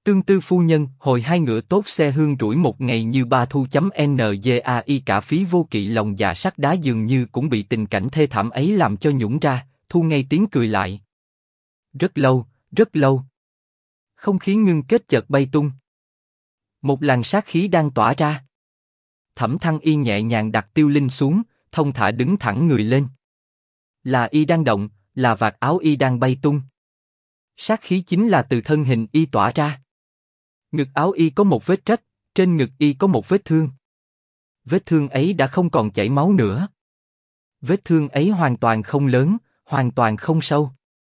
Tương tư phu nhân, hồi hai ngựa tốt xe hương rủi một ngày như ba thu.ngai cả Phí Vô Kỵ lòng dạ sắt đá dường như cũng bị tình cảnh thê thảm ấy làm cho nhũng ra, thu ngay tiếng cười lại. Rất lâu, rất lâu. Không khí ngưng kết chợt bay tung. Một làn sát khí đang tỏa ra. Thẩm Thăng Y nhẹ nhàng đặt Tiêu Linh xuống, thông thả đứng thẳng người lên. Là y đang động, là vạt áo y đang bay tung. Sát khí chính là từ thân hình y tỏa ra. Ngực áo y có một vết rách, trên ngực y có một vết thương. Vết thương ấy đã không còn chảy máu nữa. Vết thương ấy hoàn toàn không lớn, hoàn toàn không sâu.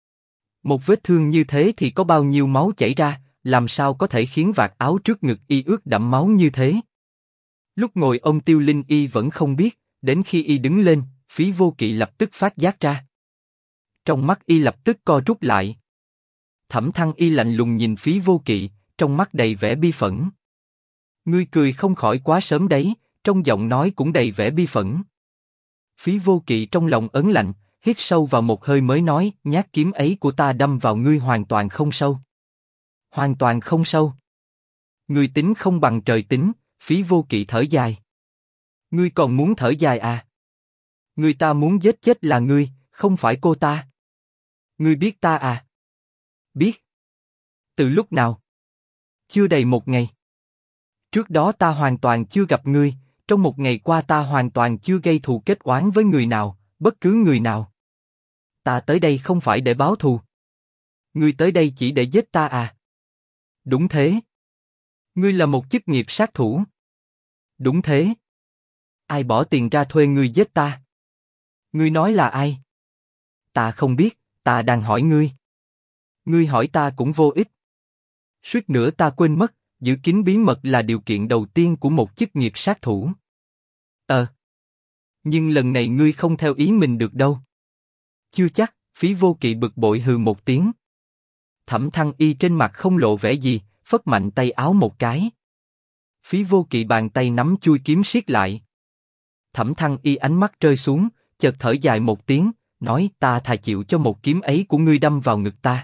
Một vết thương như thế thì có bao nhiêu máu chảy ra, làm sao có thể khiến vạt áo trước ngực y ướt đẫm máu như thế? Lúc ngồi ôm Tiêu Linh y vẫn không biết, đến khi y đứng lên, Phí Vô Kỵ lập tức phát giác ra. Trong mắt y lập tức co rút lại. Thẩm Thăng Y lạnh lùng nhìn Phí Vô Kỵ, trong mắt đầy vẻ bi phẫn. Ngươi cười không khỏi quá sớm đấy, trong giọng nói cũng đầy vẻ bi phẫn. Phí Vô Kỵ trong lòng ớn lạnh, hít sâu vào một hơi mới nói, nhát kiếm ấy của ta đâm vào ngươi hoàn toàn không sâu. Hoàn toàn không sâu. Ngươi tính không bằng trời tính, Phí Vô Kỵ thở dài. Ngươi còn muốn thở dài à? Người ta muốn giết chết là ngươi, không phải cô ta. Ngươi biết ta à? Biết. Từ lúc nào? Chưa đầy một ngày. Trước đó ta hoàn toàn chưa gặp ngươi, trong một ngày qua ta hoàn toàn chưa gây thù kết oán với người nào, bất cứ người nào. Ta tới đây không phải để báo thù. Ngươi tới đây chỉ để giết ta à? Đúng thế. Ngươi là một chức nghiệp sát thủ. Đúng thế. Ai bỏ tiền ra thuê ngươi giết ta? Ngươi nói là ai? Ta không biết, ta đang hỏi ngươi. Ngươi hỏi ta cũng vô ích. Suýt nữa ta quên mất, giữ kín bí mật là điều kiện đầu tiên của một chức nghiệp sát thủ. Nhưng lần này ngươi không theo ý mình được đâu. Chưa chắc, Phí Vô Kỵ bực bội hừ một tiếng. Thẩm Thăng Y trên mặt không lộ vẻ gì, phất mạnh tay áo một cái. Phí Vô Kỵ bàn tay nắm chuôi kiếm siết lại. Thẩm Thăng Y ánh mắt rơi xuống, chợt thở dài một tiếng, nói ta thà chịu cho một kiếm ấy của ngươi đâm vào ngực ta.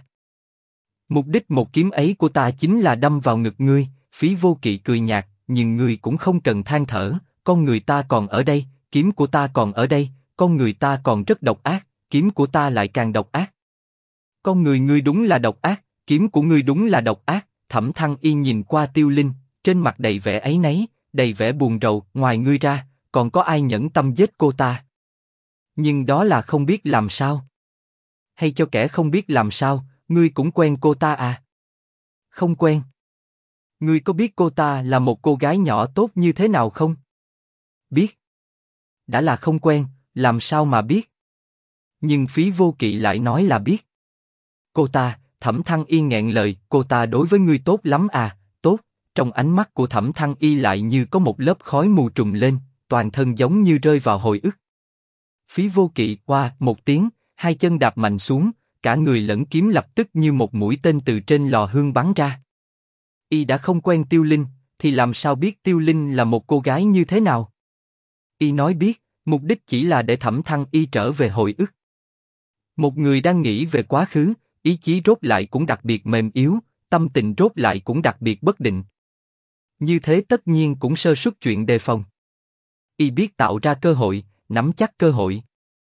Mục đích một kiếm ấy của ta chính là đâm vào ngực ngươi. Phí Vô Kỵ cười nhạt, nhưng ngươi cũng không cần than thở, con người ta còn ở đây, kiếm của ta còn ở đây, con người ta còn rất độc ác, kiếm của ta lại càng độc ác. Con người ngươi đúng là độc ác, kiếm của ngươi đúng là độc ác. Thẩm Thăng Y nhìn qua Tiêu Linh, trên mặt đầy vẻ áy náy, đầy vẻ buồn rầu, ngoài ngươi ra, còn có ai nhẫn tâm giết cô ta? Nhưng đó là không biết làm sao. Hay cho kẻ không biết làm sao, ngươi cũng quen cô ta à? Không quen. Ngươi có biết cô ta là một cô gái nhỏ tốt như thế nào không? Biết. Đã là không quen, làm sao mà biết? Nhưng Phí Vô Kỵ lại nói là biết. Cô ta, Thẩm Thăng Y nghẹn lời, cô ta đối với ngươi tốt lắm à? Tốt. Trong ánh mắt của Thẩm Thăng Y lại như có một lớp khói mù trùm lên, toàn thân giống như rơi vào hồi ức. Phí Vô Kỵ qua một tiếng, hai chân đạp mạnh xuống, cả người lẫn kiếm lập tức như một mũi tên từ trên lò hương bắn ra. Y đã không quen Tiêu Linh, thì làm sao biết Tiêu Linh là một cô gái như thế nào? Y nói biết, mục đích chỉ là để Thẩm Thăng Y trở về hồi ức. Một người đang nghĩ về quá khứ, ý chí rốt lại cũng đặc biệt mềm yếu, tâm tình rốt lại cũng đặc biệt bất định. Như thế tất nhiên cũng sơ suất chuyện đề phòng. Y biết tạo ra cơ hội, nắm chắc cơ hội.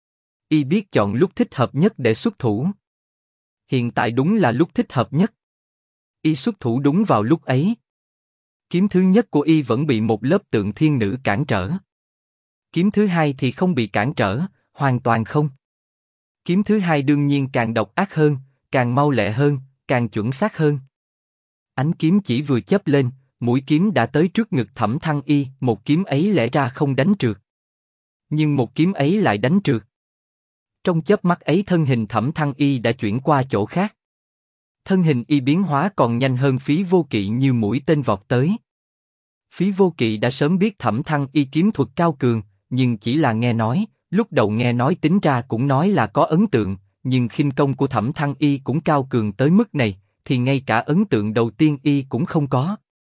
Y biết chọn lúc thích hợp nhất để xuất thủ. Hiện tại đúng là lúc thích hợp nhất. Y xuất thủ đúng vào lúc ấy. Kiếm thứ nhất của Y vẫn bị một lớp tượng thiên nữ cản trở. Kiếm thứ hai thì không bị cản trở, hoàn toàn không. Kiếm thứ hai đương nhiên càng độc ác hơn, càng mau lẹ hơn, càng chuẩn xác hơn. Ánh kiếm chỉ vừa chớp lên, mũi kiếm đã tới trước ngực Thẩm Thăng Y. Một kiếm ấy lẽ ra không đánh trượt, nhưng một kiếm ấy lại đánh trượt. Trong chớp mắt ấy thân hình Thẩm Thăng Y đã chuyển qua chỗ khác. Thân hình Y biến hóa còn nhanh hơn Phí Vô Kỵ như mũi tên vọt tới. Phí Vô Kỵ đã sớm biết Thẩm Thăng Y kiếm thuật cao cường, nhưng chỉ là nghe nói. Lúc đầu nghe nói tính ra cũng nói là có ấn tượng, nhưng khinh công của Thẩm Thăng Y cũng cao cường tới mức này, thì ngay cả ấn tượng đầu tiên Y cũng không có.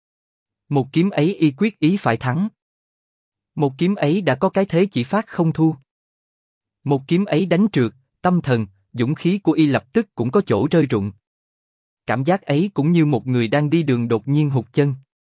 Một kiếm ấy Y quyết ý phải thắng. Một kiếm ấy đã có cái thế chỉ phát không thua. Một kiếm ấy đánh trượt, tâm thần, dũng khí của Y lập tức cũng có chỗ rơi rụng. Cảm giác ấy cũng như một người đang đi đường đột nhiên hụt chân.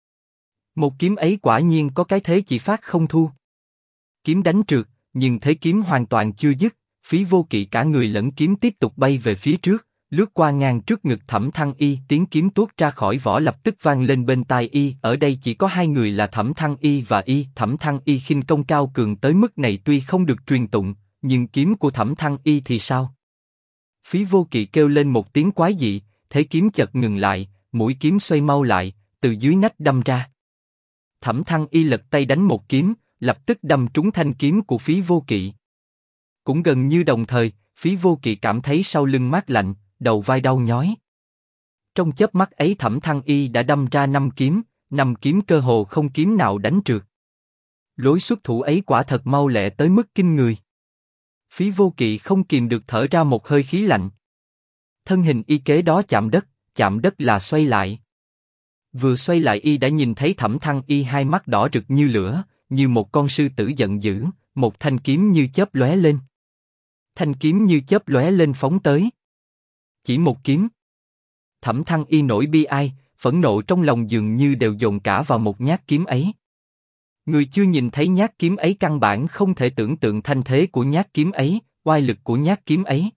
Một kiếm ấy quả nhiên có cái thế chỉ phát không thu. Kiếm đánh trượt, nhưng thế kiếm hoàn toàn chưa dứt, Phí Vô Kỵ cả người lẫn kiếm tiếp tục bay về phía trước, lướt qua ngang trước ngực Thẩm Thăng Y, tiếng kiếm tuốt ra khỏi vỏ lập tức vang lên bên tai Y. Ở đây chỉ có hai người là Thẩm Thăng Y và Y. Thẩm Thăng Y khinh công cao cường tới mức này tuy không được truyền tụng, nhưng kiếm của Thẩm Thăng Y thì sao? Phí Vô Kỵ kêu lên một tiếng quái dị, thế kiếm chợt ngừng lại, mũi kiếm xoay mau lại, từ dưới nách đâm ra. Thẩm Thăng Y lật tay đánh một kiếm, lập tức đâm trúng thanh kiếm của Phí Vô Kỵ. Cũng gần như đồng thời, Phí Vô Kỵ cảm thấy sau lưng mát lạnh, đầu vai đau nhói. Trong chớp mắt ấy Thẩm Thăng Y đã đâm ra 5 kiếm cơ hồ không kiếm nào đánh trượt. Lối xuất thủ ấy quả thật mau lẹ tới mức kinh người. Phí Vô Kỵ không kìm được thở ra một hơi khí lạnh. Thân hình Y kế đó chạm đất là xoay lại. Vừa xoay lại Y đã nhìn thấy Thẩm Thăng Y hai mắt đỏ rực như lửa, như một con sư tử giận dữ, một thanh kiếm như chớp lóe lên. Thanh kiếm như chớp lóe lên phóng tới. Chỉ một kiếm. Thẩm Thăng Y nổi bi ai, phẫn nộ trong lòng dường như đều dồn cả vào một nhát kiếm ấy. Người chưa nhìn thấy nhát kiếm ấy căn bản không thể tưởng tượng thanh thế của nhát kiếm ấy, oai lực của nhát kiếm ấy.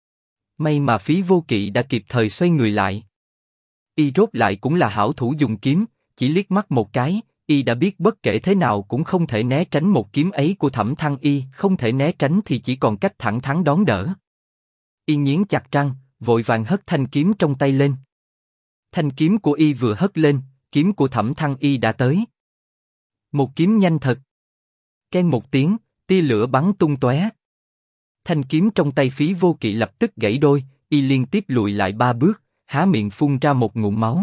May mà Phí Vô Kỵ đã kịp thời xoay người lại. Y rốt lại cũng là hảo thủ dùng kiếm, chỉ liếc mắt một cái, Y đã biết bất kể thế nào cũng không thể né tránh một kiếm ấy của Thẩm Thăng Y, không thể né tránh thì chỉ còn cách thẳng thắn đón đỡ. Y nghiến chặt răng, vội vàng hất thanh kiếm trong tay lên. Thanh kiếm của Y vừa hất lên, kiếm của Thẩm Thăng Y đã tới. Một kiếm nhanh thật. Keng một tiếng, tia lửa bắn tung tóe. Thanh kiếm trong tay Phí Vô Kỵ lập tức gãy đôi, Y liên tiếp lùi lại 3 bước, há miệng phun ra một ngụm máu.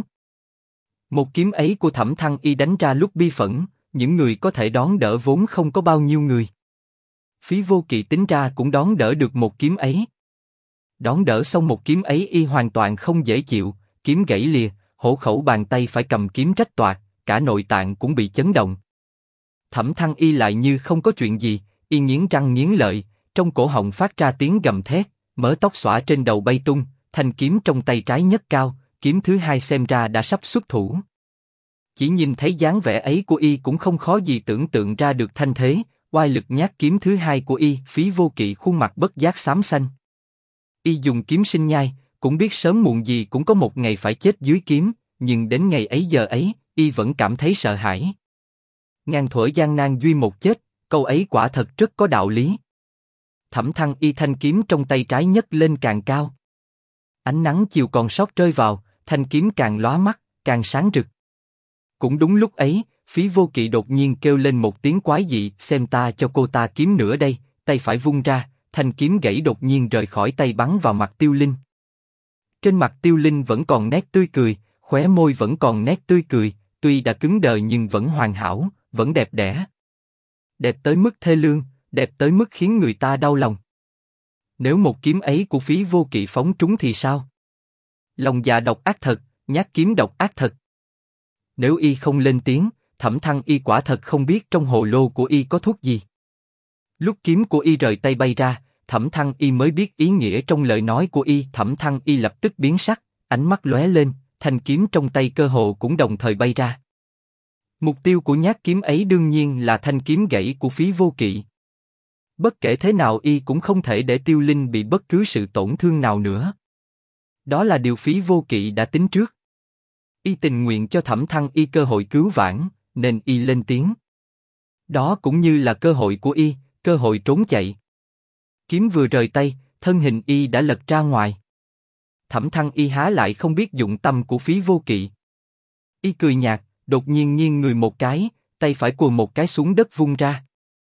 Một kiếm ấy của Thẩm Thăng Y đánh ra lúc bi phẫn, những người có thể đón đỡ vốn không có bao nhiêu người. Phí Vô Kỵ tính ra cũng đón đỡ được một kiếm ấy. Đón đỡ xong một kiếm ấy Y hoàn toàn không dễ chịu, kiếm gãy lìa, hổ khẩu bàn tay phải cầm kiếm rách toạc, cả nội tạng cũng bị chấn động. Thẩm Thăng Y lại như không có chuyện gì, Y nghiến răng nghiến lợi, trong cổ họng phát ra tiếng gầm thét, mớ tóc xõa trên đầu bay tung, thanh kiếm trong tay trái nhấc cao, kiếm thứ hai xem ra đã sắp xuất thủ. Chỉ nhìn thấy dáng vẻ ấy của Y cũng không khó gì tưởng tượng ra được thanh thế, oai lực nhát kiếm thứ hai của Y. Phí Vô Kỵ khuôn mặt bất giác xám xanh. Y dùng kiếm sinh nhai, cũng biết sớm muộn gì cũng có một ngày phải chết dưới kiếm, nhưng đến ngày ấy giờ ấy, Y vẫn cảm thấy sợ hãi. Ngàn thuở gian nan duy một chết, câu ấy quả thật rất có đạo lý. Thẩm Thăng Y thanh kiếm trong tay trái nhấc lên càng cao. Ánh nắng chiều còn sót rơi vào, thanh kiếm càng lóa mắt, càng sáng rực. Cũng đúng lúc ấy, Phí Vô Kỵ đột nhiên kêu lên một tiếng quái dị, xem ta cho cô ta kiếm nữa đây, tay phải vung ra, thanh kiếm gãy đột nhiên rời khỏi tay bắn vào mặt Tiêu Linh. Trên mặt Tiêu Linh vẫn còn nét tươi cười, khóe môi vẫn còn nét tươi cười, tuy đã cứng đờ nhưng vẫn hoàn hảo, vẫn đẹp đẽ. Đẹp tới mức thê lương, đẹp tới mức khiến người ta đau lòng. Nếu một kiếm ấy của Phí Vô Kỵ phóng trúng thì sao? Lòng dạ độc ác thật, nhát kiếm độc ác thật. Nếu Y không lên tiếng, Thẩm Thăng Y quả thật không biết trong hồ lô của Y có thuốc gì. Lúc kiếm của Y rời tay bay ra, Thẩm Thăng Y mới biết ý nghĩa trong lời nói của Y. Thẩm Thăng Y lập tức biến sắc, ánh mắt lóe lên, thanh kiếm trong tay cơ hồ cũng đồng thời bay ra. Mục tiêu của nhát kiếm ấy đương nhiên là thanh kiếm gãy của Phí Vô Kỵ. Bất kể thế nào Y cũng không thể để Tiêu Linh bị bất cứ sự tổn thương nào nữa. Đó là điều Phí Vô Kỵ đã tính trước. Y tình nguyện cho Thẩm Thăng Y cơ hội cứu vãn, nên Y lên tiếng. Đó cũng như là cơ hội của Y, cơ hội trốn chạy. Kiếm vừa rời tay, thân hình Y đã lật ra ngoài. Thẩm Thăng Y há lại không biết dụng tâm của Phí Vô Kỵ. Y cười nhạt, đột nhiên nghiêng người một cái, tay phải cùa một cái xuống đất vung ra.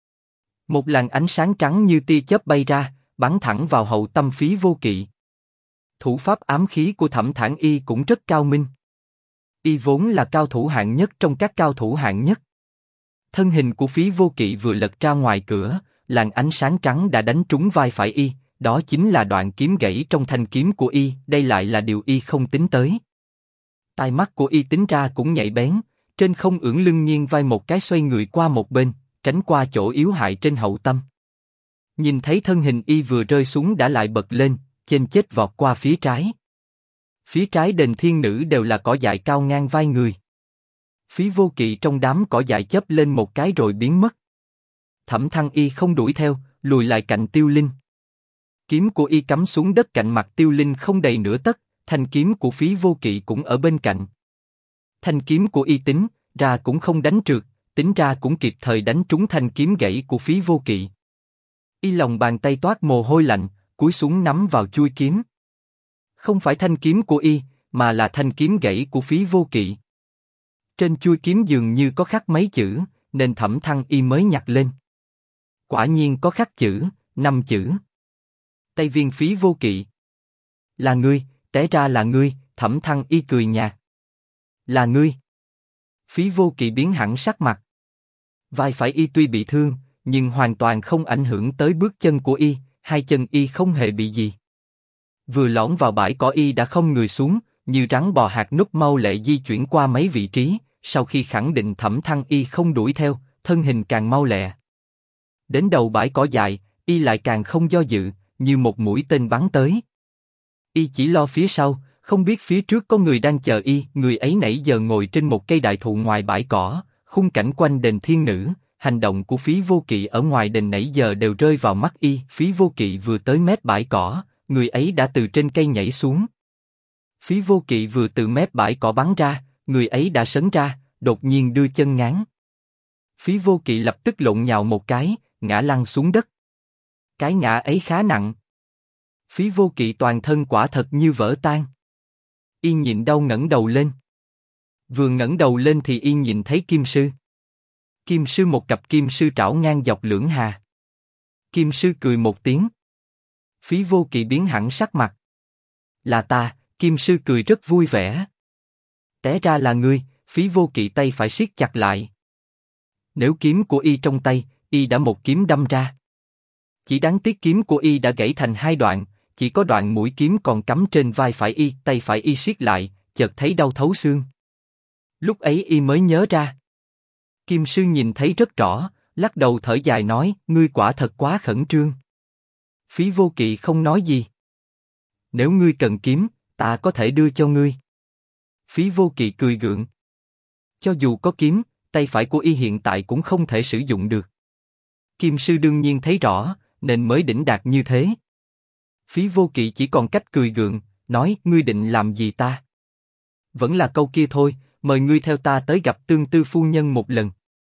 Một làn ánh sáng trắng như tia chớp bay ra, bắn thẳng vào hậu tâm Phí Vô Kỵ. Thủ pháp ám khí của Thẩm Thăng Y cũng rất cao minh. Y vốn là cao thủ hạng nhất trong các cao thủ hạng nhất. Thân hình của Phí Vô Kỵ vừa lật ra ngoài cửa, làn ánh sáng trắng đã đánh trúng vai phải Y, đó chính là đoạn kiếm gãy trong thanh kiếm của Y, đây lại là điều Y không tính tới. Tai mắt của Y tính ra cũng nhạy bén, trên không ưỡn lưng nghiêng vai một cái xoay người qua một bên, tránh qua chỗ yếu hại trên hậu tâm. Nhìn thấy thân hình Y vừa rơi xuống đã lại bật lên, chênh chết vọt qua phía trái. Phía trái đền thiên nữ đều là cỏ dại cao ngang vai người. Phí Vô Kỵ trong đám cỏ dại chớp lên một cái rồi biến mất. Thẩm Thăng Y không đuổi theo, lùi lại cạnh Tiêu Linh. Kiếm của y cắm xuống đất cạnh mặt Tiêu Linh không đầy nửa tấc, thanh kiếm của Phí Vô Kỵ cũng ở bên cạnh. Thanh kiếm của y tính ra cũng không đánh trượt, tính ra cũng kịp thời đánh trúng thanh kiếm gãy của Phí Vô Kỵ. Y lòng bàn tay toát mồ hôi lạnh, cúi xuống nắm vào chuôi kiếm. Không phải thanh kiếm của y, mà là thanh kiếm gãy của Phí Vô Kỵ. Trên chuôi kiếm dường như có khắc mấy chữ, nên Thẩm Thăng Y mới nhặt lên. Quả nhiên có khắc chữ, 5 chữ. Tây Viên Phí Vô Kỵ. Là ngươi, té ra là ngươi, Thẩm Thăng Y cười nhạt. Là ngươi. Phí Vô Kỵ biến hẳn sắc mặt. Vai phải y tuy bị thương, nhưng hoàn toàn không ảnh hưởng tới bước chân của y, hai chân y không hề bị gì. Vừa lõm vào bãi cỏ y đã không người xuống, như rắn bò hạt nút mau lẹ di chuyển qua mấy vị trí, sau khi khẳng định Thẩm Thăng Y không đuổi theo, thân hình càng mau lẹ. Đến đầu bãi cỏ dại, y lại càng không do dự, như một mũi tên bắn tới. Y chỉ lo phía sau, không biết phía trước có người đang chờ y, người ấy nãy giờ ngồi trên một cây đại thụ ngoài bãi cỏ, khung cảnh quanh đền thiên nữ, hành động của Phí Vô Kỵ ở ngoài đền nãy giờ đều rơi vào mắt y. Phí Vô Kỵ vừa tới mép bãi cỏ, người ấy đã từ trên cây nhảy xuống. Phí Vô Kỵ vừa từ mép bãi cỏ bắn ra, người ấy đã sấn ra, đột nhiên đưa chân ngáng. Phí Vô Kỵ lập tức lộn nhào một cái, ngã lăn xuống đất. Cái ngã ấy khá nặng. Phí Vô Kỵ toàn thân quả thật như vỡ tan. Y nhịn đau ngẩng đầu lên. Vừa ngẩng đầu lên thì y nhìn thấy Kim Sư. Kim Sư một cặp kim sư trảo ngang dọc lưỡng hà. Kim Sư cười một tiếng. Phí Vô Kỵ biến hẳn sắc mặt. Là ta, Kim Sư cười rất vui vẻ. Té ra là ngươi, Phí Vô Kỵ tay phải siết chặt lại. Nếu kiếm của y trong tay, y đã một kiếm đâm ra. Chỉ đáng tiếc kiếm của y đã gãy thành hai đoạn, chỉ có đoạn mũi kiếm còn cắm trên vai phải y, tay phải y siết lại, chợt thấy đau thấu xương. Lúc ấy y mới nhớ ra. Kim Sư nhìn thấy rất rõ, lắc đầu thở dài nói, ngươi quả thật quá khẩn trương. Phí Vô Kỵ không nói gì. Nếu ngươi cần kiếm, ta có thể đưa cho ngươi. Phí Vô Kỵ cười gượng. Cho dù có kiếm, tay phải của y hiện tại cũng không thể sử dụng được. Kim Sư đương nhiên thấy rõ, nên mới đỉnh đạt như thế. Phí Vô Kỵ chỉ còn cách cười gượng, nói, ngươi định làm gì ta? Vẫn là câu kia thôi, mời ngươi theo ta tới gặp Tương Tư phu nhân một lần.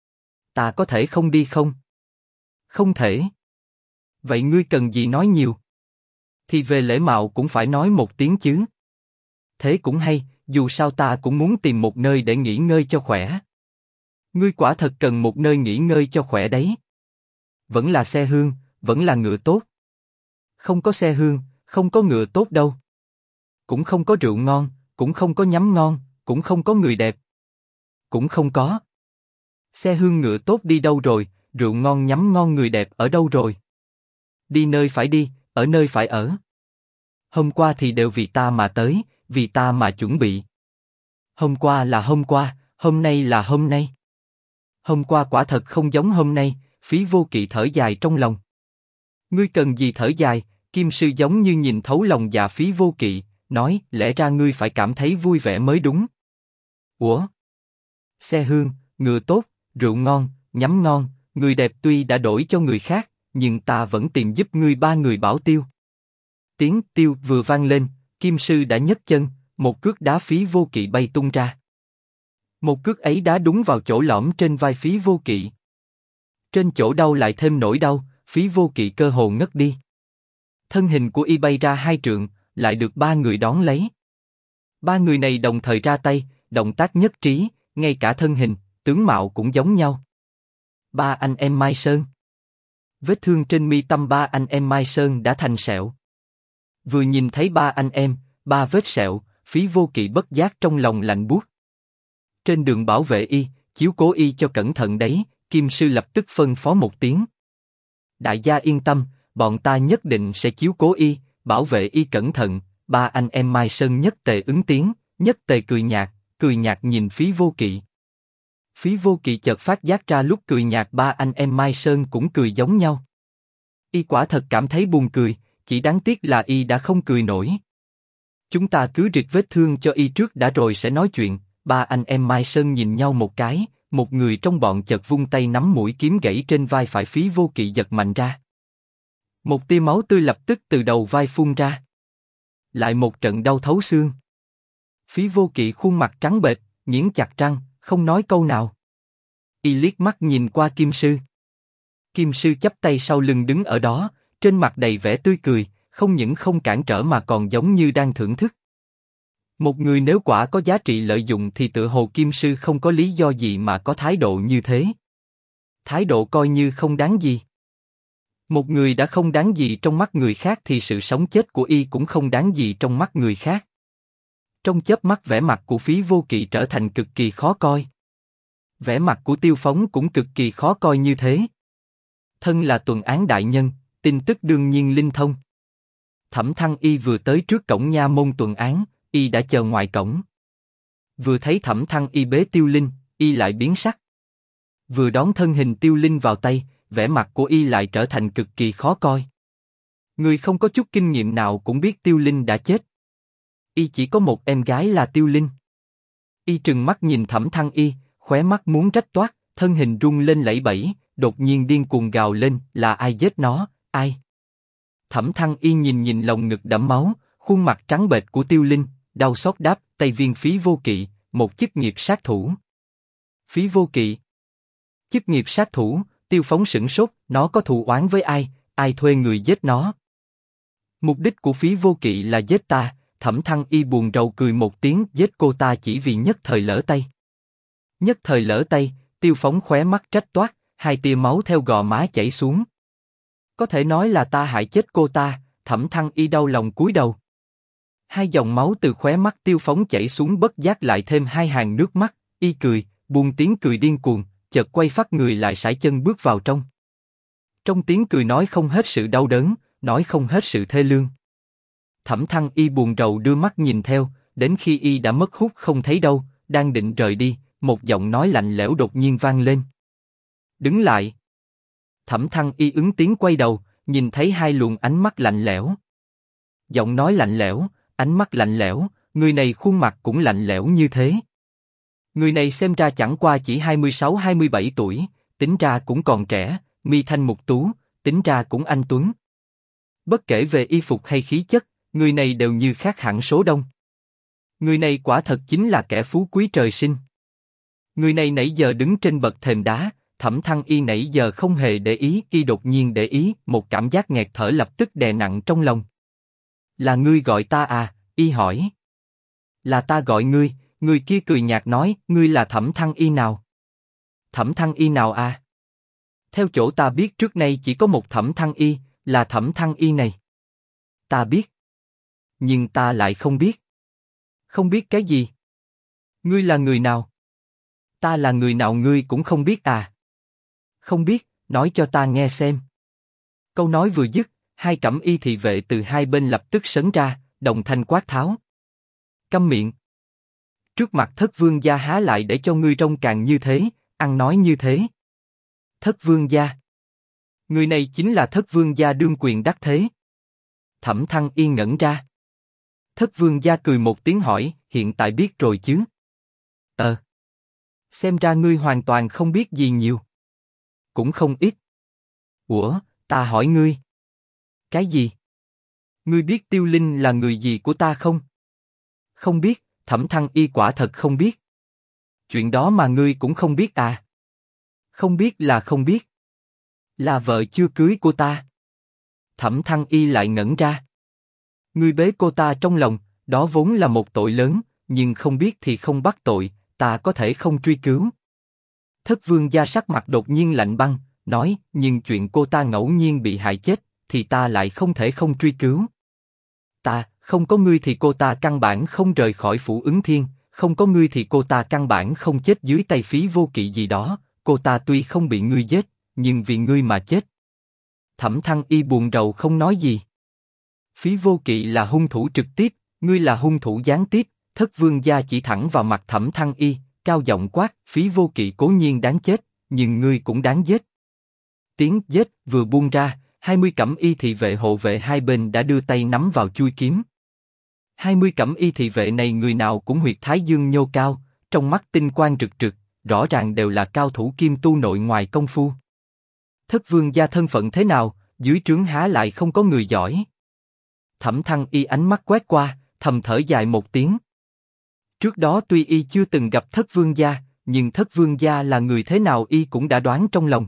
Ta có thể không đi không? Không thể. Vậy ngươi cần gì nói nhiều? Thì về lễ mạo cũng phải nói một tiếng chứ. Thế cũng hay, dù sao ta cũng muốn tìm một nơi để nghỉ ngơi cho khỏe. Ngươi quả thật cần một nơi nghỉ ngơi cho khỏe đấy. Vẫn là xe hương, vẫn là ngựa tốt. Không có xe hương, không có ngựa tốt đâu. Cũng không có rượu ngon, cũng không có nhắm ngon, cũng không có người đẹp. Cũng không có. Xe hương ngựa tốt đi đâu rồi, rượu ngon nhắm ngon người đẹp ở đâu rồi? Đi nơi phải đi, ở nơi phải ở. Hôm qua thì đều vì ta mà tới, vì ta mà chuẩn bị. Hôm qua là hôm qua, hôm nay là hôm nay. Hôm qua quả thật không giống hôm nay, Phí Vô Kỵ thở dài trong lòng. Ngươi cần gì thở dài? Kim Sư giống như nhìn thấu lòng dạ Phí Vô Kỵ, nói, lẽ ra ngươi phải cảm thấy vui vẻ mới đúng. Ủa? Xe hương, ngựa tốt, rượu ngon, nhắm ngon, người đẹp tuy đã đổi cho người khác, nhưng ta vẫn tìm giúp ngươi ba người bảo tiêu. Tiếng tiêu vừa vang lên, Kim Sư đã nhấc chân, một cước đá Phí Vô Kỵ bay tung ra. Một cước ấy đá đúng vào chỗ lõm trên vai Phí Vô Kỵ. Trên chỗ đau lại thêm nỗi đau, Phí Vô Kỵ cơ hồ ngất đi. Thân hình của y bay ra 2 trượng, lại được 3 người đón lấy. 3 người này đồng thời ra tay, động tác nhất trí, ngay cả thân hình, tướng mạo cũng giống nhau. 3 anh em Mai Sơn. Vết thương trên mi tâm 3 anh em Mai Sơn đã thành sẹo. Vừa nhìn thấy 3 anh em, 3 vết sẹo, Phí Vô Kỵ bất giác trong lòng lạnh buốt. Trên đường bảo vệ y, chiếu cố y cho cẩn thận đấy, Kim Sư lập tức phân phó một tiếng. Đại gia yên tâm, bọn ta nhất định sẽ chiếu cố y, bảo vệ y cẩn thận. 3 anh em Mai Sơn nhất tề ứng tiếng, nhất tề cười nhạt nhìn Phí Vô Kỵ. Phí Vô Kỵ chợt phát giác ra lúc cười nhạt 3 anh em Mai Sơn cũng cười giống nhau. Y quả thật cảm thấy buồn cười, chỉ đáng tiếc là y đã không cười nổi. Chúng ta cứ rịt vết thương cho y trước đã rồi sẽ nói chuyện. Ba anh em Mai Sơn nhìn nhau một cái, một người trong bọn chợt vung tay nắm mũi kiếm gãy trên vai phải. Phí Vô Kỵ giật mạnh ra. Một tia máu tươi lập tức từ đầu vai phun ra. Lại một trận đau thấu xương. Phí Vô Kỵ khuôn mặt trắng bệch, nghiến chặt răng, không nói câu nào. Y liếc mắt nhìn qua Kim Sư. Kim Sư chắp tay sau lưng đứng ở đó, trên mặt đầy vẻ tươi cười, không những không cản trở mà còn giống như đang thưởng thức. Một người nếu quả có giá trị lợi dụng thì tựa hồ Kim Sư không có lý do gì mà có thái độ như thế. Thái độ coi như không đáng gì. Một người đã không đáng gì trong mắt người khác thì sự sống chết của y cũng không đáng gì trong mắt người khác. Trong chớp mắt vẻ mặt của Phí Vô Kỵ trở thành cực kỳ khó coi. Vẻ mặt của Tiêu Phóng cũng cực kỳ khó coi như thế. Thân là tuần án đại nhân, tin tức đương nhiên linh thông. Thẩm Thăng Y vừa tới trước cổng nha môn tuần án, y đã chờ ngoài cổng. Vừa thấy Thẩm Thăng Y bế Tiêu Linh, y lại biến sắc. Vừa đón thân hình Tiêu Linh vào tay, vẻ mặt của y lại trở thành cực kỳ khó coi. Người không có chút kinh nghiệm nào cũng biết Tiêu Linh đã chết. Y chỉ có một em gái là Tiêu Linh. Y trừng mắt nhìn Thẩm Thăng Y, khóe mắt muốn rách toát, thân hình rung lên lẩy bẩy, đột nhiên điên cuồng gào lên, là ai giết nó, ai? Thẩm Thăng Y nhìn lồng ngực đẫm máu, khuôn mặt trắng bệch của Tiêu Linh, đau xót đáp, Tây Viên Phí Vô Kỵ, một chức nghiệp sát thủ. Phí Vô Kỵ, chức nghiệp sát thủ? Tiêu Phóng sửng sốt, nó có thù oán với ai, ai thuê người giết nó? Mục đích của Phí Vô Kỵ là giết ta. Thẩm Thăng Y buồn rầu cười một tiếng, giết cô ta chỉ vì nhất thời lỡ tay. Nhất thời lỡ tay, Tiêu Phóng khóe mắt trách toát, hai tia máu theo gò má chảy xuống. Có thể nói là ta hại chết cô ta. Thẩm Thăng Y đau lòng cúi đầu. Hai dòng máu từ khóe mắt Tiêu Phóng chảy xuống bất giác lại thêm hai hàng nước mắt. Y cười, buông tiếng cười điên cuồng, chợt quay phát người lại sải chân bước vào trong. Trong tiếng cười nói không hết sự đau đớn, nói không hết sự thê lương. Thẩm Thăng Y buồn rầu đưa mắt nhìn theo, đến khi y đã mất hút không thấy đâu, đang định rời đi, một giọng nói lạnh lẽo đột nhiên vang lên. Đứng lại. Thẩm Thăng Y ứng tiếng quay đầu, nhìn thấy hai luồng ánh mắt lạnh lẽo. Giọng nói lạnh lẽo, ánh mắt lạnh lẽo, người này khuôn mặt cũng lạnh lẽo như thế. Người này xem ra chẳng qua chỉ 26-27 tuổi, tính ra cũng còn trẻ, mi thanh mục tú, tính ra cũng anh tuấn. Bất kể về y phục hay khí chất, người này đều như khác hẳn số đông. Người này quả thật chính là kẻ phú quý trời sinh. Người này nãy giờ đứng trên bậc thềm đá, Thẩm Thăng Y nãy giờ không hề để ý, y đột nhiên để ý, một cảm giác nghẹt thở lập tức đè nặng trong lòng. Là ngươi gọi ta à? Y hỏi. Là ta gọi ngươi. Người kia cười nhạt nói, ngươi là Thẩm Thăng Y nào? Thẩm Thăng Y nào à? Theo chỗ ta biết trước nay chỉ có một Thẩm Thăng Y, là Thẩm Thăng Y này. Ta biết. Nhưng ta lại không biết. Không biết cái gì? Ngươi là người nào? Ta là người nào ngươi cũng không biết à? Không biết, nói cho ta nghe xem. Câu nói vừa dứt, hai cẩm y thị vệ từ hai bên lập tức sấn ra, đồng thanh quát tháo. Câm miệng. Trước mặt Thất Vương gia há lại để cho ngươi trông càng như thế, ăn nói như thế. Thất Vương gia. Người này chính là Thất Vương gia đương quyền đắc thế. Thẩm Thăng Y ngẩn ra. Thất Vương gia cười một tiếng hỏi, hiện tại biết rồi chứ? Xem ra ngươi hoàn toàn không biết gì nhiều. Cũng không ít. Ủa, ta hỏi ngươi. Cái gì? Ngươi biết Tiêu Linh là người gì của ta không? Không biết, Thẩm Thăng Y quả thật không biết. Chuyện đó mà ngươi cũng không biết à? Không biết là không biết. Là vợ chưa cưới của ta. Thẩm Thăng Y lại ngẩn ra. Ngươi bế cô ta trong lòng, đó vốn là một tội lớn, nhưng không biết thì không bắt tội, ta có thể không truy cứu. Thất Vương gia sắc mặt đột nhiên lạnh băng, nói, nhưng chuyện cô ta ngẫu nhiên bị hại chết, thì ta lại không thể không truy cứu. Ta, không có ngươi thì cô ta căn bản không rời khỏi phủ Ứng Thiên, không có ngươi thì cô ta căn bản không chết dưới tay Phí Vô Kỵ gì đó, cô ta tuy không bị ngươi giết, nhưng vì ngươi mà chết. Thẩm Thăng Y buồn rầu không nói gì. Phí Vô Kỵ là hung thủ trực tiếp, ngươi là hung thủ gián tiếp. Thất Vương gia chỉ thẳng vào mặt Thẩm Thăng Y, cao giọng quát, Phí Vô Kỵ cố nhiên đáng chết, nhưng ngươi cũng đáng giết. Tiếng giết vừa buông ra, 20 cẩm y thị vệ hộ vệ hai bên đã đưa tay nắm vào chuôi kiếm. 20 cẩm y thị vệ này người nào cũng huyệt thái dương nhô cao, trong mắt tinh quang rực rực, rõ ràng đều là cao thủ kim tu nội ngoài công phu. Thất vương gia thân phận thế nào, dưới trướng há lại không có người giỏi. Thẩm Thăng Y ánh mắt quét qua, thầm thở dài một tiếng. Trước đó tuy y chưa từng gặp Thất vương gia, nhưng Thất vương gia là người thế nào y cũng đã đoán trong lòng.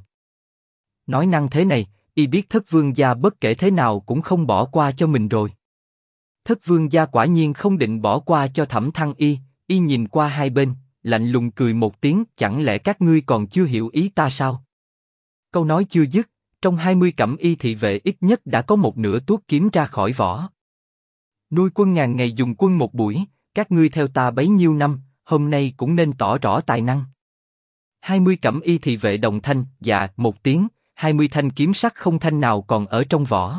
Nói năng thế này, y biết Thất vương gia bất kể thế nào cũng không bỏ qua cho mình rồi. Thất vương gia quả nhiên không định bỏ qua cho Thẩm Thăng Y, y nhìn qua hai bên, lạnh lùng cười một tiếng, chẳng lẽ các ngươi còn chưa hiểu ý ta sao? Câu nói chưa dứt, trong 20 cẩm y thị vệ ít nhất đã có một nửa tuốt kiếm ra khỏi vỏ. Nuôi quân ngàn ngày dùng quân một buổi, các ngươi theo ta bấy nhiêu năm, hôm nay cũng nên tỏ rõ tài năng. 20 cẩm y thị vệ đồng thanh, dạ, một tiếng, 20 thanh kiếm sắc không thanh nào còn ở trong vỏ.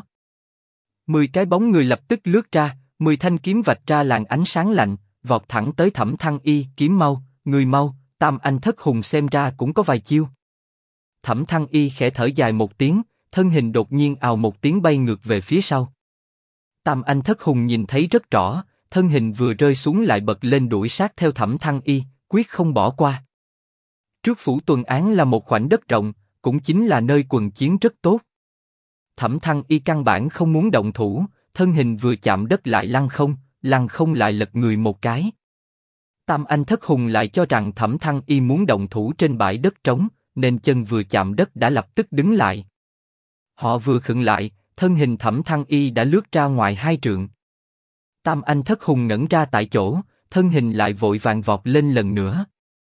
10 cái bóng người lập tức lướt ra, 10 thanh kiếm vạch ra làn ánh sáng lạnh, vọt thẳng tới Thẩm Thăng Y, kiếm mau, người mau, Tam Anh Thất Hùng xem ra cũng có vài chiêu. Thẩm Thăng Y khẽ thở dài một tiếng, thân hình đột nhiên ào một tiếng bay ngược về phía sau. Tam Anh Thất Hùng nhìn thấy rất rõ, thân hình vừa rơi xuống lại bật lên đuổi sát theo Thẩm Thăng Y, quyết không bỏ qua. Trước phủ tuần án là một khoảnh đất rộng, cũng chính là nơi quần chiến rất tốt. Thẩm Thăng Y căn bản không muốn động thủ, thân hình vừa chạm đất lại lăn không lại lật người một cái. Tam Anh Thất Hùng lại cho rằng Thẩm Thăng Y muốn động thủ trên bãi đất trống, nên chân vừa chạm đất đã lập tức đứng lại. Họ vừa khựng lại, thân hình Thẩm Thăng Y đã lướt ra ngoài 2 trượng. Tam Anh Thất Hùng ngẩn ra tại chỗ, thân hình lại vội vàng vọt lên lần nữa.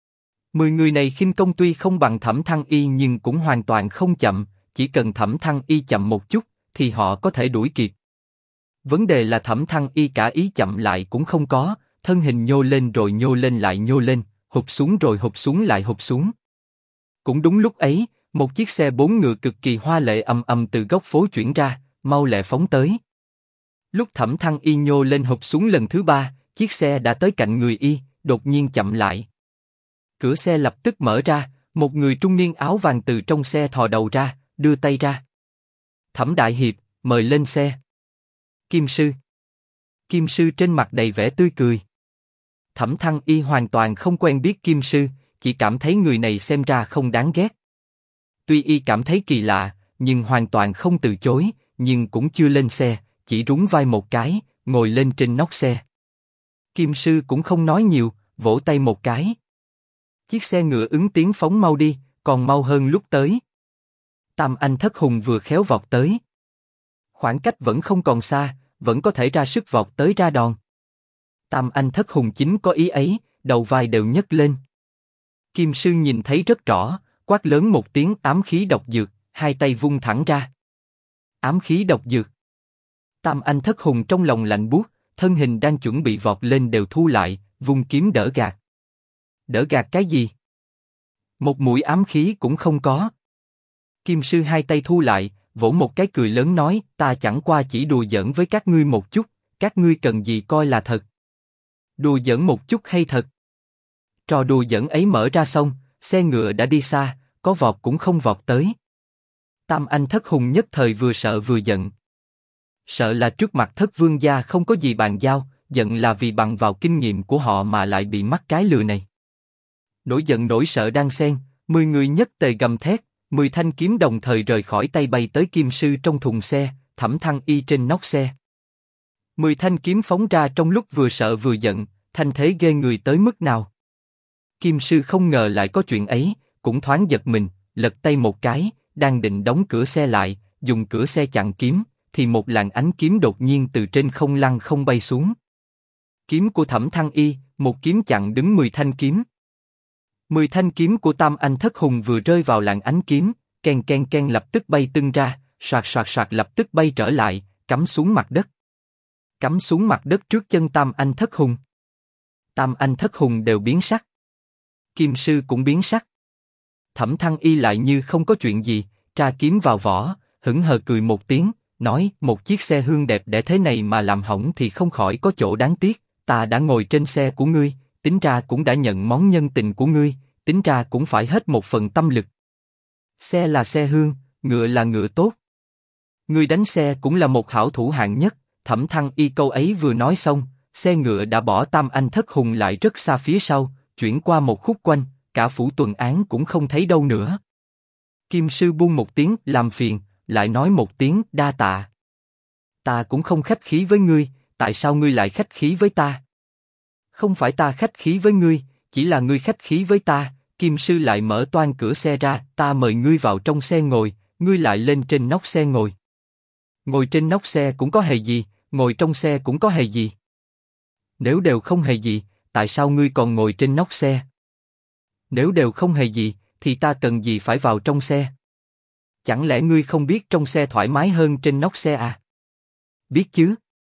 10 người này khinh công tuy không bằng Thẩm Thăng Y nhưng cũng hoàn toàn không chậm, chỉ cần Thẩm Thăng Y chậm một chút, thì họ có thể đuổi kịp. Vấn đề là Thẩm Thăng Y cả ý chậm lại cũng không có, thân hình nhô lên rồi nhô lên lại nhô lên, hụt xuống rồi hụt xuống lại hụt xuống. Cũng đúng lúc ấy, một chiếc xe 4 ngựa cực kỳ hoa lệ ầm ầm từ góc phố chuyển ra, mau lẹ phóng tới. Lúc Thẩm Thăng Y nhô lên hụt xuống lần thứ 3, chiếc xe đã tới cạnh người y, đột nhiên chậm lại. Cửa xe lập tức mở ra, một người trung niên áo vàng từ trong xe thò đầu ra, đưa tay ra. Thẩm đại hiệp, mời lên xe. Kim sư. Kim sư trên mặt đầy vẻ tươi cười. Thẩm Thăng Y hoàn toàn không quen biết Kim sư, chỉ cảm thấy người này xem ra không đáng ghét. Tuy y cảm thấy kỳ lạ, nhưng hoàn toàn không từ chối, nhưng cũng chưa lên xe, chỉ rúng vai một cái, ngồi lên trên nóc xe. Kim sư cũng không nói nhiều, vỗ tay một cái. Chiếc xe ngựa ứng tiếng phóng mau đi, còn mau hơn lúc tới. Tam Anh Thất Hùng vừa khéo vọt tới. Khoảng cách vẫn không còn xa, vẫn có thể ra sức vọt tới ra đòn. Tam Anh Thất Hùng chính có ý ấy, đầu vai đều nhấc lên. Kim sư nhìn thấy rất rõ, quát lớn một tiếng ám khí độc dược, hai tay vung thẳng ra. Ám khí độc dược. Tam Anh Thất Hùng trong lòng lạnh buốt, thân hình đang chuẩn bị vọt lên đều thu lại, vung kiếm đỡ gạt. Đỡ gạt cái gì? Một mũi ám khí cũng không có. Kim sư hai tay thu lại, vỗ một cái cười lớn nói, ta chẳng qua chỉ đùa giỡn với các ngươi một chút, các ngươi cần gì coi là thật. Đùa giỡn một chút hay thật? Trò đùa giỡn ấy mở ra xong, xe ngựa đã đi xa, có vọt cũng không vọt tới. Tam Anh Thất Hùng nhất thời vừa sợ vừa giận. Sợ là trước mặt Thất vương gia không có gì bàn giao, giận là vì bằng vào kinh nghiệm của họ mà lại bị mắc cái lừa này. Nỗi giận nỗi sợ đang xen, 10 người nhất tề gầm thét, 10 thanh kiếm đồng thời rời khỏi tay bay tới Kim sư trong thùng xe, Thẩm Thăng Y trên nóc xe. 10 thanh kiếm phóng ra trong lúc vừa sợ vừa giận, thanh thế ghê người tới mức nào. Kim sư không ngờ lại có chuyện ấy, cũng thoáng giật mình, lật tay một cái, đang định đóng cửa xe lại, dùng cửa xe chặn kiếm, thì một làn ánh kiếm đột nhiên từ trên không lăn không bay xuống. Kiếm của Thẩm Thăng Y, một kiếm chặn đứng 10 thanh kiếm. 10 thanh kiếm của Tam Anh Thất Hùng vừa rơi vào làn ánh kiếm, ken ken ken lập tức bay tưng ra, soạt soạt soạt lập tức bay trở lại, cắm xuống mặt đất. Cắm xuống mặt đất trước chân Tam Anh Thất Hùng. Tam Anh Thất Hùng đều biến sắc. Kim sư cũng biến sắc. Thẩm Thăng Y lại như không có chuyện gì, tra kiếm vào vỏ, hững hờ cười một tiếng, nói, một chiếc xe hương đẹp đẽ thế này mà làm hỏng thì không khỏi có chỗ đáng tiếc, ta đã ngồi trên xe của ngươi, tính ra cũng đã nhận món nhân tình của ngươi, tính ra cũng phải hết một phần tâm lực. Xe là xe hương, ngựa là ngựa tốt. Ngươi đánh xe cũng là một hảo thủ hạng nhất. Thẩm Thăng Y câu ấy vừa nói xong, xe ngựa đã bỏ Tam Anh Thất Hùng lại rất xa phía sau, chuyển qua một khúc quanh, cả phủ tuần án cũng không thấy đâu nữa. Kim sư buông một tiếng làm phiền, lại nói một tiếng đa tạ. Ta cũng không khách khí với ngươi, tại sao ngươi lại khách khí với ta? Không phải ta khách khí với ngươi, chỉ là ngươi khách khí với ta. Kim sư lại mở toang cửa xe ra, ta mời ngươi vào trong xe ngồi, ngươi lại lên trên nóc xe ngồi. Ngồi trên nóc xe cũng có hề gì, ngồi trong xe cũng có hề gì. Nếu đều không hề gì, tại sao ngươi còn ngồi trên nóc xe? Nếu đều không hề gì, thì ta cần gì phải vào trong xe? Chẳng lẽ ngươi không biết trong xe thoải mái hơn trên nóc xe à? Biết chứ.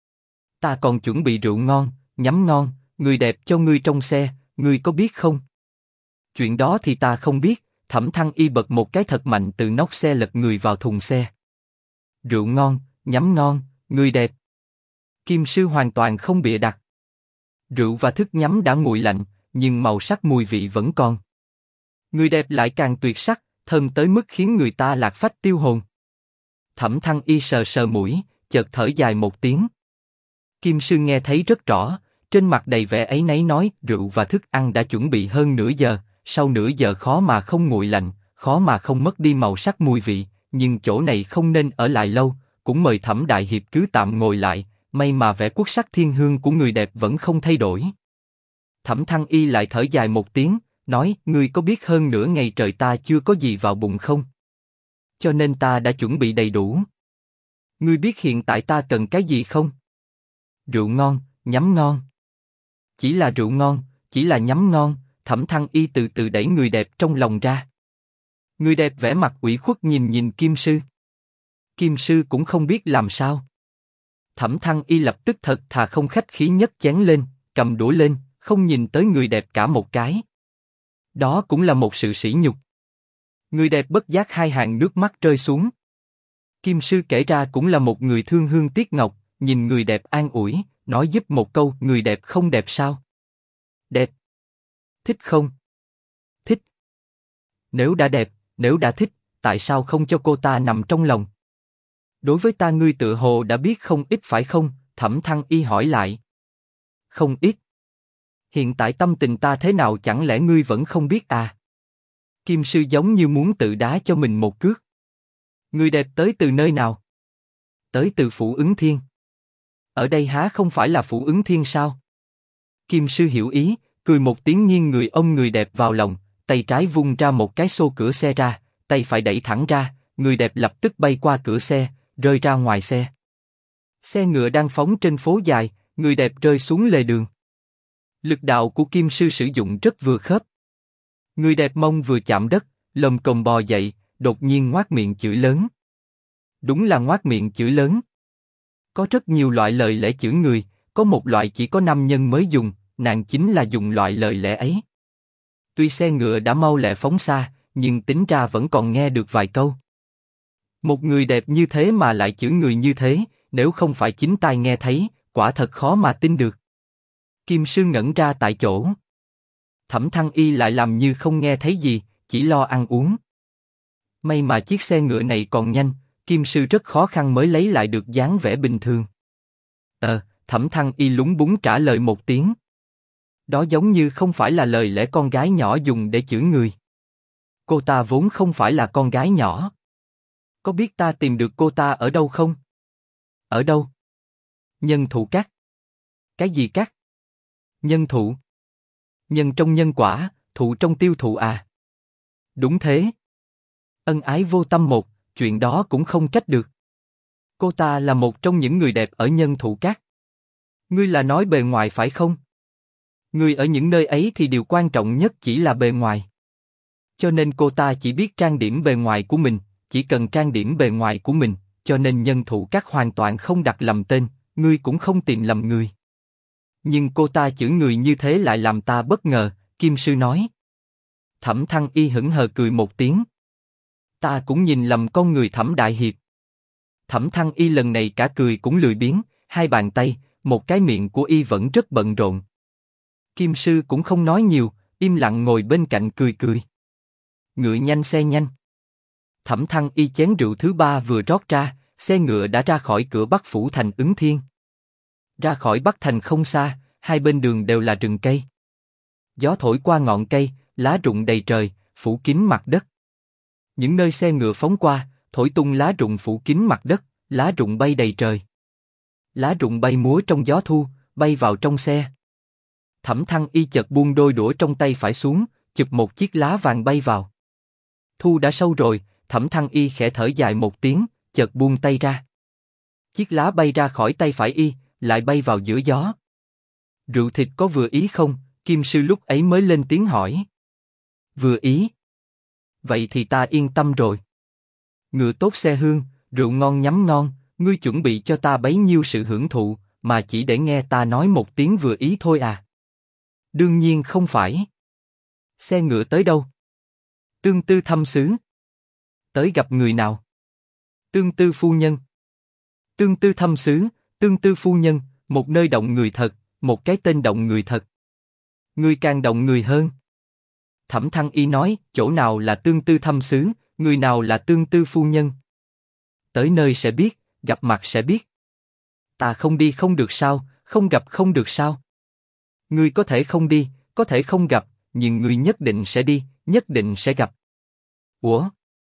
Ta còn chuẩn bị rượu ngon, nhắm ngon, người đẹp cho ngươi trong xe, ngươi có biết không? Chuyện đó thì ta không biết. Thẩm Thăng Y bật một cái thật mạnh từ nóc xe lật người vào thùng xe. Rượu ngon, nhắm ngon, người đẹp. Kim sư hoàn toàn không bịa đặt. Rượu và thức nhắm đã nguội lạnh, nhưng màu sắc mùi vị vẫn còn. Người đẹp lại càng tuyệt sắc, thơm tới mức khiến người ta lạc phách tiêu hồn. Thẩm Thăng Y sờ sờ mũi, chợt thở dài một tiếng. Kim sư nghe thấy rất rõ, trên mặt đầy vẻ áy náy nói, rượu và thức ăn đã chuẩn bị hơn nửa giờ, sau nửa giờ khó mà không nguội lạnh, khó mà không mất đi màu sắc mùi vị, nhưng chỗ này không nên ở lại lâu, cũng mời Thẩm đại hiệp cứ tạm ngồi lại, may mà vẻ quốc sắc thiên hương của người đẹp vẫn không thay đổi. Thẩm Thăng Y lại thở dài một tiếng, nói, ngươi có biết hơn nửa ngày trời ta chưa có gì vào bụng không? Cho nên ta đã chuẩn bị đầy đủ. Ngươi biết hiện tại ta cần cái gì không? Rượu ngon, nhắm ngon. Chỉ là rượu ngon, chỉ là nhắm ngon. Thẩm Thăng Y từ từ đẩy người đẹp trong lòng ra. Người đẹp vẻ mặt ủy khuất nhìn Kim sư. Kim sư cũng không biết làm sao. Thẩm Thăng Y lập tức thật thà không khách khí nhấc chén lên, cầm đũa lên, không nhìn tới người đẹp cả một cái. Đó cũng là một sự sỉ nhục. Người đẹp bất giác hai hàng nước mắt rơi xuống. Kim sư kể ra cũng là một người thương hương tiếc ngọc, nhìn người đẹp an ủi, nói giúp một câu, người đẹp không đẹp sao? Đẹp. Thích không? Thích. Nếu đã đẹp, nếu đã thích, tại sao không cho cô ta nằm trong lòng? Đối với ta ngươi tự hồ đã biết không ít phải không? Thẩm Thăng Y hỏi lại. Không ít. Hiện tại tâm tình ta thế nào chẳng lẽ ngươi vẫn không biết à? Kim sư giống như muốn tự đá cho mình một cước. Người đẹp tới từ nơi nào? Tới từ Phủ Ứng Thiên. Ở đây há không phải là Phủ Ứng Thiên sao? Kim sư hiểu ý, cười một tiếng nghiêng người ôm người đẹp vào lòng, tay trái vung ra một cái xô cửa xe ra, tay phải đẩy thẳng ra, người đẹp lập tức bay qua cửa xe, rơi ra ngoài xe. Xe ngựa đang phóng trên phố dài, người đẹp rơi xuống lề đường. Lực đạo của Kim sư sử dụng rất vừa khớp. Người đẹp mông vừa chạm đất, lồm cồm bò dậy, đột nhiên ngoác miệng chửi lớn. Đúng là ngoác miệng chửi lớn. Có rất nhiều loại lời lẽ chửi người, có một loại chỉ có nam nhân mới dùng, nàng chính là dùng loại lời lẽ ấy. Tuy xe ngựa đã mau lẹ phóng xa, nhưng tính ra vẫn còn nghe được vài câu. Một người đẹp như thế mà lại chửi người như thế, nếu không phải chính tai nghe thấy, quả thật khó mà tin được. Kim sư ngẩn ra tại chỗ. Thẩm Thăng Y lại làm như không nghe thấy gì, chỉ lo ăn uống. May mà chiếc xe ngựa này còn nhanh, Kim sư rất khó khăn mới lấy lại được dáng vẻ bình thường. Thẩm Thăng Y lúng búng trả lời một tiếng. Đó giống như không phải là lời lẽ con gái nhỏ dùng để chửi người. Cô ta vốn không phải là con gái nhỏ. Có biết ta tìm được cô ta ở đâu không? Ở đâu? Nhân thụ các. Cái gì các? Nhân thụ. Nhân trong nhân quả, thụ trong tiêu thụ à? Đúng thế. Ân ái vô tâm một, chuyện đó cũng không trách được. Cô ta là một trong những người đẹp ở nhân thụ các. Ngươi là nói bề ngoài phải không? Ngươi ở những nơi ấy thì điều quan trọng nhất chỉ là bề ngoài. Cho nên cô ta chỉ biết trang điểm bề ngoài của mình, chỉ cần trang điểm bề ngoài của mình, cho nên nhân thụ các hoàn toàn không đặt lầm tên, ngươi cũng không tìm lầm người. Nhưng cô ta chửi người như thế lại làm ta bất ngờ, Kim sư nói. Thẩm Thăng Y hững hờ cười một tiếng. Ta cũng nhìn lầm con người Thẩm đại hiệp. Thẩm Thăng Y lần này cả cười cũng lười biếng, hai bàn tay, một cái miệng của y vẫn rất bận rộn. Kim sư cũng không nói nhiều, im lặng ngồi bên cạnh cười cười. Ngựa nhanh xe nhanh. Thẩm Thăng Y chén rượu thứ ba vừa rót ra, xe ngựa đã ra khỏi cửa Bắc phủ thành Ứng Thiên. Ra khỏi Bắc Thành không xa, hai bên đường đều là rừng cây. Gió thổi qua ngọn cây, lá rụng đầy trời, phủ kín mặt đất. Những nơi xe ngựa phóng qua, thổi tung lá rụng phủ kín mặt đất, lá rụng bay đầy trời. Lá rụng bay múa trong gió thu, bay vào trong xe. Thẩm Thăng Y chợt buông đôi đũa trong tay phải xuống, chụp một chiếc lá vàng bay vào. Thu đã sâu rồi, Thẩm Thăng Y khẽ thở dài một tiếng, chợt buông tay ra. Chiếc lá bay ra khỏi tay phải y, lại bay vào giữa gió. Rượu thịt có vừa ý không? Kim sư lúc ấy mới lên tiếng hỏi. Vừa ý. Vậy thì ta yên tâm rồi. Ngựa tốt xe hương, rượu ngon nhắm ngon, ngươi chuẩn bị cho ta bấy nhiêu sự hưởng thụ, mà chỉ để nghe ta nói một tiếng vừa ý thôi à? Đương nhiên không phải. Xe ngựa tới đâu? Tương Tư thăm xứ. Tới gặp người nào? Tương Tư phu nhân. Tương Tư thăm xứ, Tương Tư phu nhân, một nơi động người thật, một cái tên động người thật. Ngươi càng động người hơn. Thẩm Thăng Y nói, chỗ nào là Tương Tư thăm xứ, người nào là Tương Tư phu nhân. Tới nơi sẽ biết, gặp mặt sẽ biết. Ta không đi không được sao, không gặp không được sao? Ngươi có thể không đi, có thể không gặp, nhưng ngươi nhất định sẽ đi, nhất định sẽ gặp. Ủa?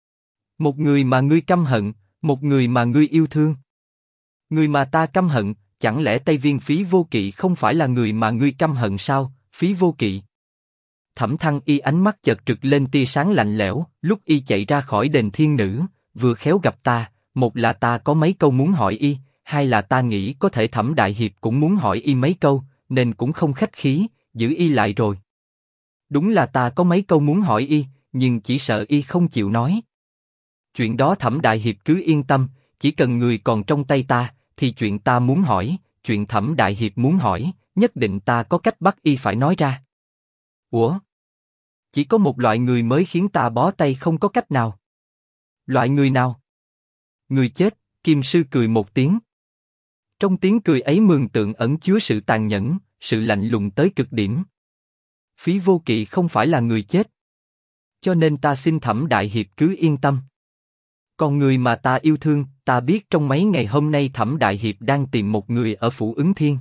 Một người mà ngươi căm hận, một người mà ngươi yêu thương. Người mà ta căm hận, chẳng lẽ Tây Viên Phí Vô Kỵ không phải là người mà ngươi căm hận sao? Phí Vô Kỵ. Thẩm Thăng Y ánh mắt chợt trực lên tia sáng lạnh lẽo, lúc y chạy ra khỏi đền thiên nữ, vừa khéo gặp ta, một là ta có mấy câu muốn hỏi y, hai là ta nghĩ có thể Thẩm đại hiệp cũng muốn hỏi y mấy câu, nên cũng không khách khí, giữ y lại rồi. Đúng là ta có mấy câu muốn hỏi y, nhưng chỉ sợ y không chịu nói. Chuyện đó Thẩm đại hiệp cứ yên tâm, chỉ cần người còn trong tay ta, thì chuyện ta muốn hỏi, chuyện Thẩm đại hiệp muốn hỏi, nhất định ta có cách bắt y phải nói ra. Ủa? Chỉ có một loại người mới khiến ta bó tay không có cách nào. Loại người nào? Người chết. Kim sư cười một tiếng. Trong tiếng cười ấy mường tượng ẩn chứa sự tàn nhẫn, sự lạnh lùng tới cực điểm. Phí Vô Kỵ không phải là người chết, cho nên ta xin Thẩm đại hiệp cứ yên tâm. Còn người mà ta yêu thương, ta biết trong mấy ngày hôm nay Thẩm đại hiệp đang tìm một người ở phủ Ứng Thiên.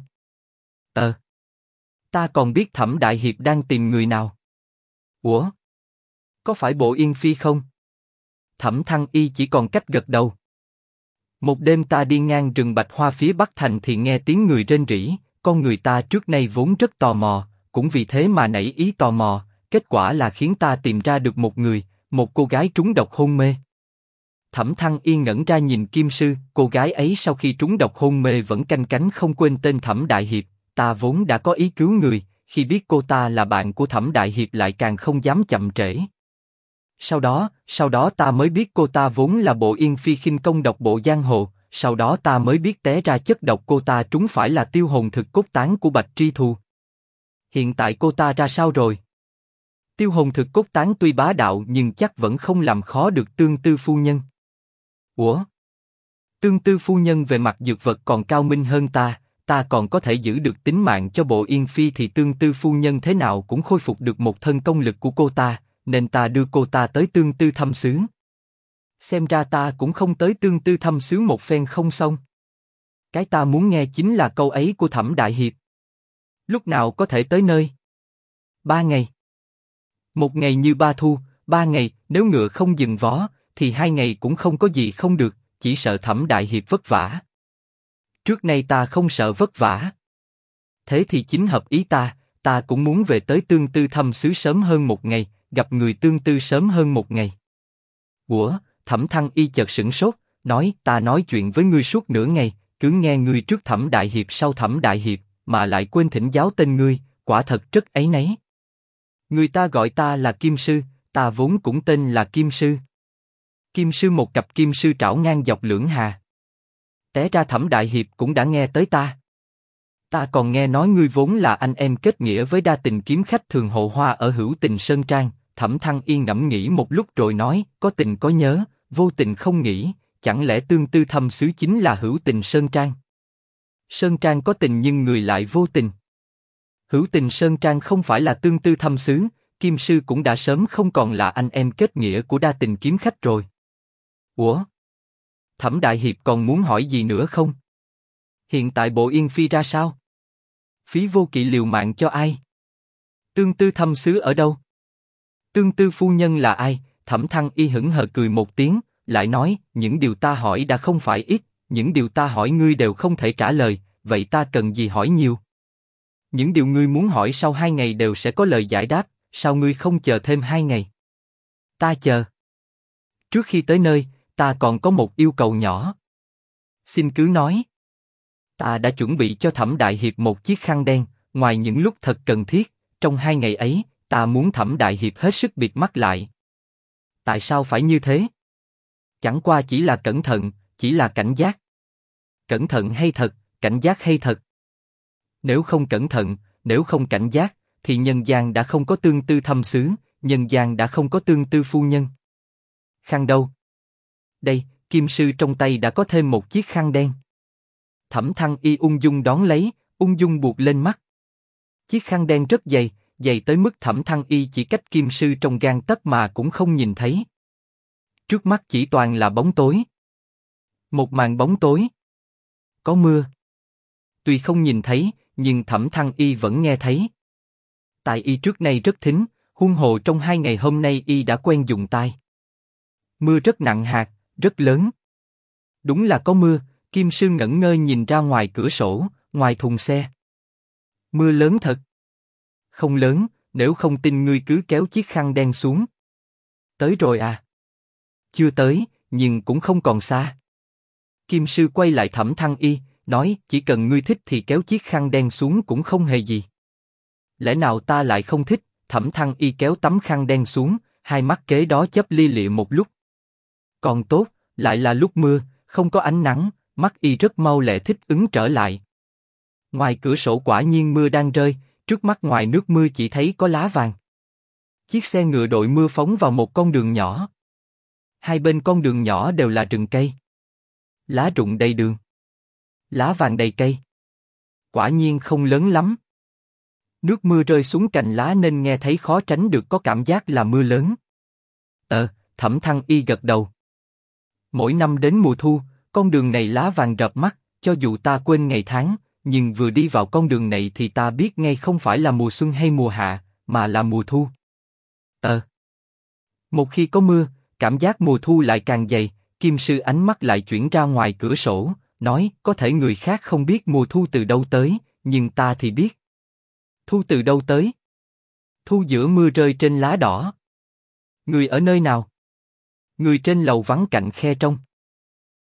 Ta còn biết Thẩm đại hiệp đang tìm người nào. Ủa? Có phải Bộ Yên Phi không? Thẩm Thăng Y chỉ còn cách gật đầu. Một đêm ta đi ngang rừng bạch hoa phía Bắc Thành thì nghe tiếng người rên rỉ, con người ta trước nay vốn rất tò mò, cũng vì thế mà nảy ý tò mò, kết quả là khiến ta tìm ra được một người, một cô gái trúng độc hôn mê. Thẩm Thăng Y ngẩn ra nhìn Kim sư, cô gái ấy sau khi trúng độc hôn mê vẫn canh cánh không quên tên Thẩm đại hiệp, ta vốn đã có ý cứu người, khi biết cô ta là bạn của Thẩm đại hiệp lại càng không dám chậm trễ. Sau đó ta mới biết cô ta vốn là Bộ Yên Phi khinh công độc bộ giang hồ, sau đó ta mới biết té ra chất độc cô ta trúng phải là tiêu hồn thực cốt tán của Bạch Tri Thù. Hiện tại cô ta ra sao rồi? Tiêu hồn thực cốt tán tuy bá đạo nhưng chắc vẫn không làm khó được Tương Tư phu nhân. Ủa? Tương Tư phu nhân về mặt dược vật còn cao minh hơn ta còn có thể giữ được tính mạng cho Bộ Yên Phi thì Tương Tư phu nhân thế nào cũng khôi phục được một thân công lực của cô ta, nên ta đưa cô ta tới Tương Tư thăm xứ. Xem ra ta cũng không tới Tương Tư thăm xứ một phen không xong. Cái ta muốn nghe chính là câu ấy của Thẩm đại hiệp. Lúc nào có thể tới nơi? 3 ngày. Một ngày như ba thu, 3 ngày, nếu ngựa không dừng vó, thì 2 ngày cũng không có gì không được, chỉ sợ Thẩm đại hiệp vất vả. Trước nay ta không sợ vất vả. Thế thì chính hợp ý ta cũng muốn về tới Tương Tư thăm xứ sớm hơn một ngày, gặp người Tương Tư sớm hơn một ngày. Ủa? Thẩm Thăng Y chợt sửng sốt, nói, ta nói chuyện với ngươi suốt nửa ngày, cứ nghe ngươi trước Thẩm đại hiệp sau Thẩm đại hiệp, mà lại quên thỉnh giáo tên ngươi, quả thật rất áy náy. Người ta gọi ta là Kim sư, ta vốn cũng tên là Kim sư. Kim sư một cặp kim sư trảo ngang dọc lưỡng hà. Té ra Thẩm đại hiệp cũng đã nghe tới ta. Ta còn nghe nói ngươi vốn là anh em kết nghĩa với đa tình kiếm khách Thường Hộ Hoa ở Hữu Tình Sơn Trang. Thẩm Thăng Y ngẫm nghĩ một lúc rồi nói, có tình có nhớ, vô tình không nghĩ, chẳng lẽ Tương Tư thăm xứ chính là Hữu Tình Sơn Trang? Sơn Trang có tình nhưng người lại vô tình. Hữu Tình Sơn Trang không phải là Tương Tư thăm xứ, Kim sư cũng đã sớm không còn là anh em kết nghĩa của đa tình kiếm khách rồi. Ủa? Thẩm đại hiệp còn muốn hỏi gì nữa không? Hiện tại Bộ Yên Phi ra sao? Phí Vô Kỵ liều mạng cho ai? Tương Tư thăm sứ ở đâu? Tương Tư phu nhân là ai? Thẩm Thăng Y hững hờ cười một tiếng, lại nói, những điều ta hỏi đã không phải ít, những điều ta hỏi ngươi đều không thể trả lời, vậy ta cần gì hỏi nhiều? Những điều ngươi muốn hỏi sau 2 ngày đều sẽ có lời giải đáp, sao ngươi không chờ thêm 2 ngày? Ta chờ. Trước khi tới nơi, ta còn có một yêu cầu nhỏ. Xin cứ nói. Ta đã chuẩn bị cho Thẩm Đại Hiệp một chiếc khăn đen, ngoài những lúc thật cần thiết, trong 2 ngày ấy, ta muốn Thẩm Đại Hiệp hết sức bịt mắt lại. Tại sao phải như thế? Chẳng qua chỉ là cẩn thận, chỉ là cảnh giác. Cẩn thận hay thật, cảnh giác hay thật? Nếu không cẩn thận, nếu không cảnh giác, thì nhân gian đã không có Tương Tư thăm sứ, nhân gian đã không có Tương Tư phu nhân. Khăn đâu? Đây, Kim sư trong tay đã có thêm một chiếc khăn đen. Thẩm Thăng Y ung dung đón lấy, ung dung buộc lên mắt. Chiếc khăn đen rất dày, dày tới mức Thẩm Thăng Y chỉ cách Kim sư trong gang tấc mà cũng không nhìn thấy. Trước mắt chỉ toàn là bóng tối. Một màn bóng tối. Có mưa. Tuy không nhìn thấy, nhưng Thẩm Thăng Y vẫn nghe thấy. Tai Y trước nay rất thính, huống hồ trong 2 ngày hôm nay Y đã quen dùng tai. Mưa rất nặng hạt, rất lớn. Đúng là có mưa. Kim sư ngẩn ngơ nhìn ra ngoài cửa sổ, ngoài thùng xe. Mưa lớn thật. Không lớn, nếu không tin ngươi cứ kéo chiếc khăn đen xuống. Tới rồi à? Chưa tới, nhưng cũng không còn xa. Kim sư quay lại Thẩm Thăng Y, nói chỉ cần ngươi thích thì kéo chiếc khăn đen xuống cũng không hề gì. Lẽ nào ta lại không thích? Thẩm Thăng Y kéo tấm khăn đen xuống, hai mắt kế đó chớp lia lịa một lúc. Còn tốt, lại là lúc mưa, không có ánh nắng, mắt Y rất mau lẹ thích ứng trở lại. Ngoài cửa sổ quả nhiên mưa đang rơi, trước mắt ngoài nước mưa chỉ thấy có lá vàng. Chiếc xe ngựa đội mưa phóng vào một con đường nhỏ. Hai bên con đường nhỏ đều là rừng cây. Lá rụng đầy đường. Lá vàng đầy cây. Quả nhiên không lớn lắm. Nước mưa rơi xuống cành lá nên nghe thấy khó tránh được có cảm giác là mưa lớn. Thẩm Thăng Y gật đầu. Mỗi năm đến mùa thu, con đường này lá vàng rợp mắt, cho dù ta quên ngày tháng, nhưng vừa đi vào con đường này thì ta biết ngay không phải là mùa xuân hay mùa hạ, mà là mùa thu. Một khi có mưa, cảm giác mùa thu lại càng dày. Kim sư ánh mắt lại chuyển ra ngoài cửa sổ, nói có thể người khác không biết mùa thu từ đâu tới, nhưng ta thì biết. Thu từ đâu tới? Thu giữa mưa rơi trên lá đỏ. Người ở nơi nào? Người trên lầu vắng cạnh khe trong.